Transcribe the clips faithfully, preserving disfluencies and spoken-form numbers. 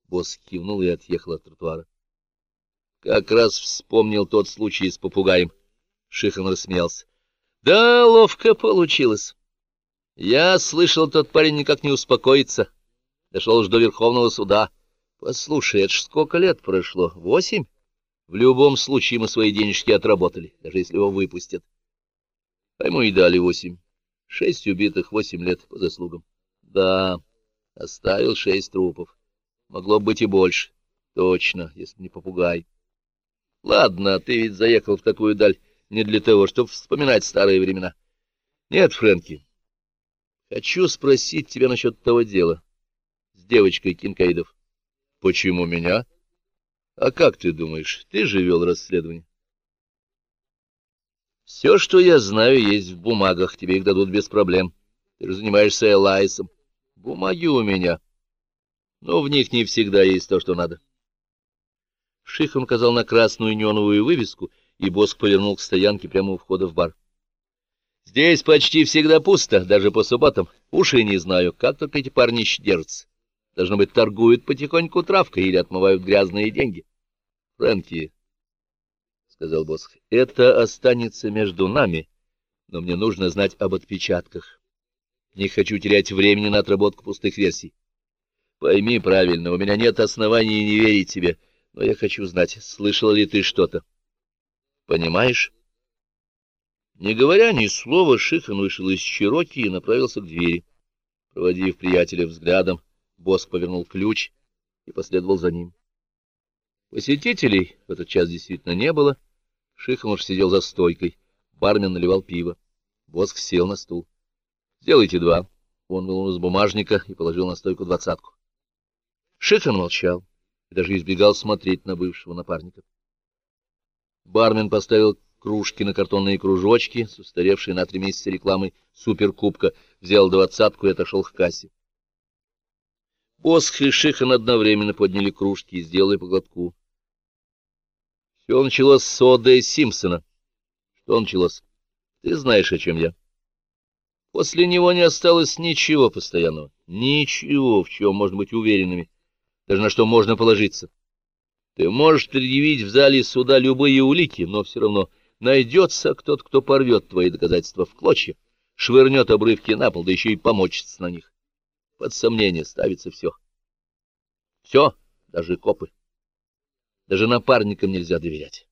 Босс кивнул и отъехал от тротуара. Как раз вспомнил тот случай с попугаем. Шихан рассмеялся. Да, ловко получилось. Я слышал, тот парень никак не успокоится. Дошел уж до Верховного суда. Послушай, это ж сколько лет прошло? Восемь? В любом случае мы свои денежки отработали, даже если его выпустят. А ему и дали восемь. Шесть убитых, восемь лет по заслугам. Да, оставил шесть трупов. Могло быть и больше. Точно, если не попугай. Ладно, ты ведь заехал в такую даль не для того, чтобы вспоминать старые времена. Нет, Фрэнки, хочу спросить тебя насчет того дела с девочкой Кинкейдов. Почему меня? А как ты думаешь, ты же вел расследование? Все, что я знаю, есть в бумагах, тебе их дадут без проблем. Ты же занимаешься Элайсом. Бумаги у меня, но в них не всегда есть то, что надо. Шихан указал на красную неоновую вывеску, и Боск повернул к стоянке прямо у входа в бар. Здесь почти всегда пусто, даже по субботам. Уж и не знаю, как только эти парни держатся. Должно быть, торгуют потихоньку травкой или отмывают грязные деньги. — Фрэнки, — сказал Боск, — это останется между нами, но мне нужно знать об отпечатках. Не хочу терять времени на отработку пустых версий. Пойми правильно, у меня нет оснований не верить тебе, но я хочу знать, слышал ли ты что-то. Понимаешь? Не говоря ни слова, Шихан вышел из Чероки и направился к двери. Проводив приятеля взглядом, Боск повернул ключ и последовал за ним. Посетителей в этот час действительно не было. Шихан уж сидел за стойкой. Бармен наливал пиво. Боск сел на стул. — Сделайте два. Он вынул из бумажника и положил на стойку двадцатку. Шихан молчал и даже избегал смотреть на бывшего напарника. Бармен поставил кружки на картонные кружочки с устаревшей на три месяца рекламой суперкубка, взял двадцатку и отошел к кассе. Босх и Шихан одновременно подняли кружки и сделали по глотку. Все началось с О. Д. Симпсона. Что началось? Ты знаешь, о чем я. После него не осталось ничего постоянного, ничего, в чем можно быть уверенными, даже на что можно положиться. Ты можешь предъявить в зале суда любые улики, но все равно найдется кто-то, кто порвет твои доказательства в клочья, швырнет обрывки на пол, да еще и помочится на них. Под сомнение ставится все. Все, даже копы. Даже напарникам нельзя доверять.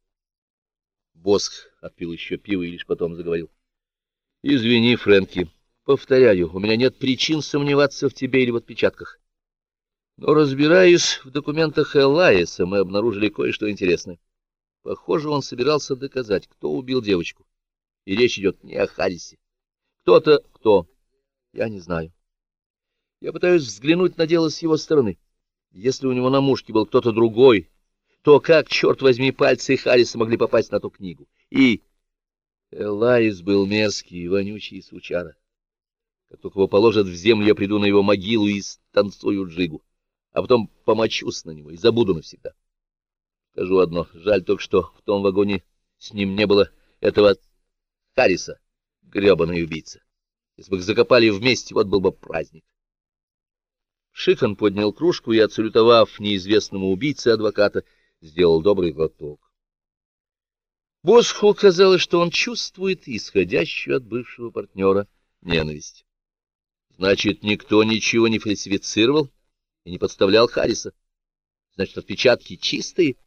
Босх отпил еще пиво и лишь потом заговорил. — Извини, Фрэнки, повторяю, у меня нет причин сомневаться в тебе или в отпечатках. Но, разбираясь в документах Элайса, мы обнаружили кое-что интересное. Похоже, он собирался доказать, кто убил девочку. И речь идет не о Харрисе. Кто-то... Кто? Я не знаю. Я пытаюсь взглянуть на дело с его стороны. Если у него на мушке был кто-то другой, то как, черт возьми, пальцы Харриса могли попасть на ту книгу? И... Элайс был мерзкий и вонючий сучара. Как только его положат в землю, я приду на его могилу и станцую джигу, а потом помочусь на него и забуду навсегда. Скажу одно, жаль только, что в том вагоне с ним не было этого Харриса, гребаный убийца. Если бы их закопали вместе, вот был бы праздник. Шихан поднял кружку и, отсалютовав неизвестному убийце адвоката, сделал добрый глоток. Босху казалось, что он чувствует исходящую от бывшего партнера ненависть. Значит, никто ничего не фальсифицировал и не подставлял Харриса. Значит, отпечатки чистые.